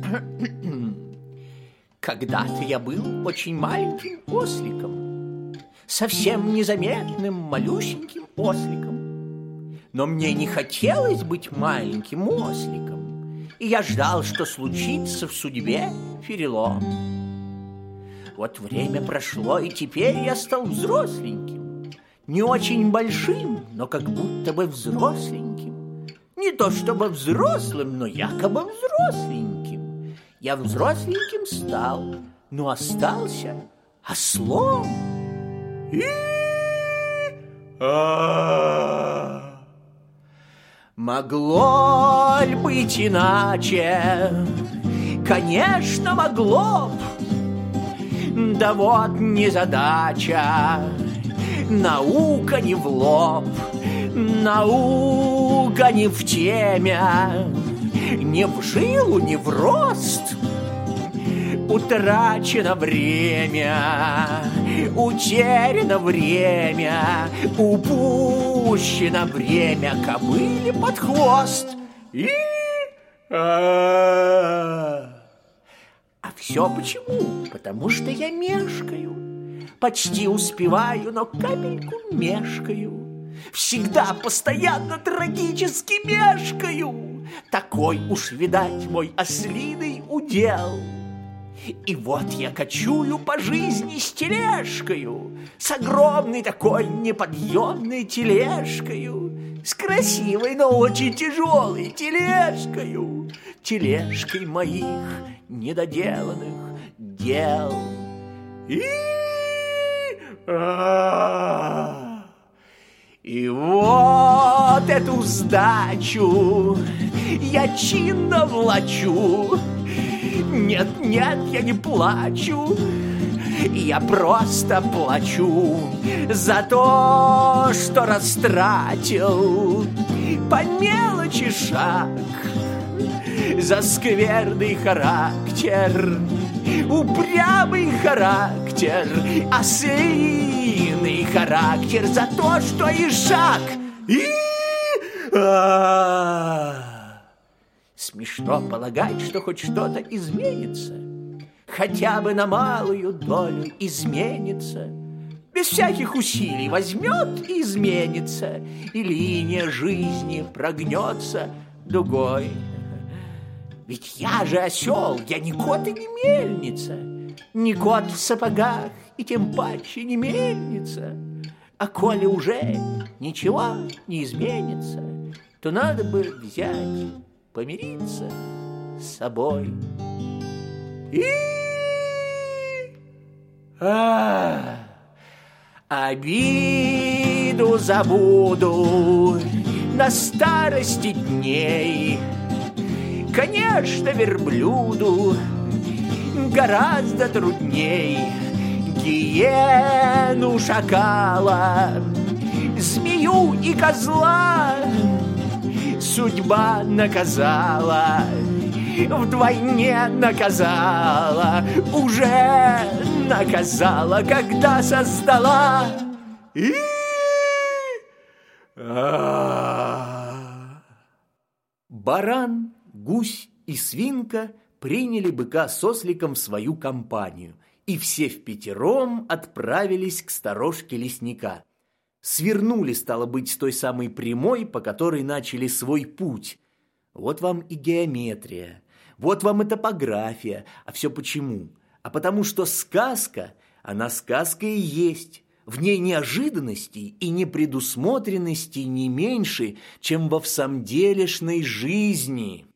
Когда-то я был очень маленьким осликом, совсем незаметным малюсеньким осликом. Но мне не хотелось быть маленьким осликом, и я ждал, что случится в судьбе перелом. Вот время прошло, и теперь я стал взросленьким, не очень большим, но как будто бы взросленьким. Не то чтобы взрослым, но якобы взросленьким. Я взросленьким стал, но остался ослом. Могло ли быть иначе? Конечно, могло б. Да вот незадача. Наука не в лоб, наука не в теме, не в жилу, не в рост. Утрачено время, утеряно время, упущено время кобыле под хвост. А все почему? Потому что я мешкаю. Почти успеваю, но капельку мешкаю. Всегда, постоянно, трагически мешкаю. Такой уж, видать, мой ослиный удел. И вот я кочую по жизни с тележкою, с огромной такой неподъемной тележкою, с красивой, но очень тяжелой тележкою, тележкой моих недоделанных дел. И вот эту сдачу я чинно влачу. Нет, нет, я не плачу, я просто плачу за то, что растратил по мелочи шаг, за скверный характер, упрямый характер, ослиный характер, за то, что и шаг. Смешно полагать, что хоть что-то изменится, хотя бы на малую долю изменится. Без всяких усилий возьмет и изменится, и линия жизни прогнется дугой. Ведь я же осел, я не кот и не мельница, не кот в сапогах и тем паче не мельница. А коли уже ничего не изменится, то надо бы взять, помириться с собой. Обиду забуду на старости дней. Конечно, верблюду гораздо трудней гиену, шакала, змею и козла судьба наказала, вдвойне наказала, уже наказала, когда создала. Баран, гусь и свинка приняли быка с осликом в свою компанию, и все впятером отправились к сторожке лесника. Свернули, стало быть, с той самой прямой, по которой начали свой путь. Вот вам и геометрия, вот вам и топография. А все почему? А потому что сказка, она сказка и есть. В ней неожиданностей и непредусмотренностей не меньше, чем во всамделишной жизни.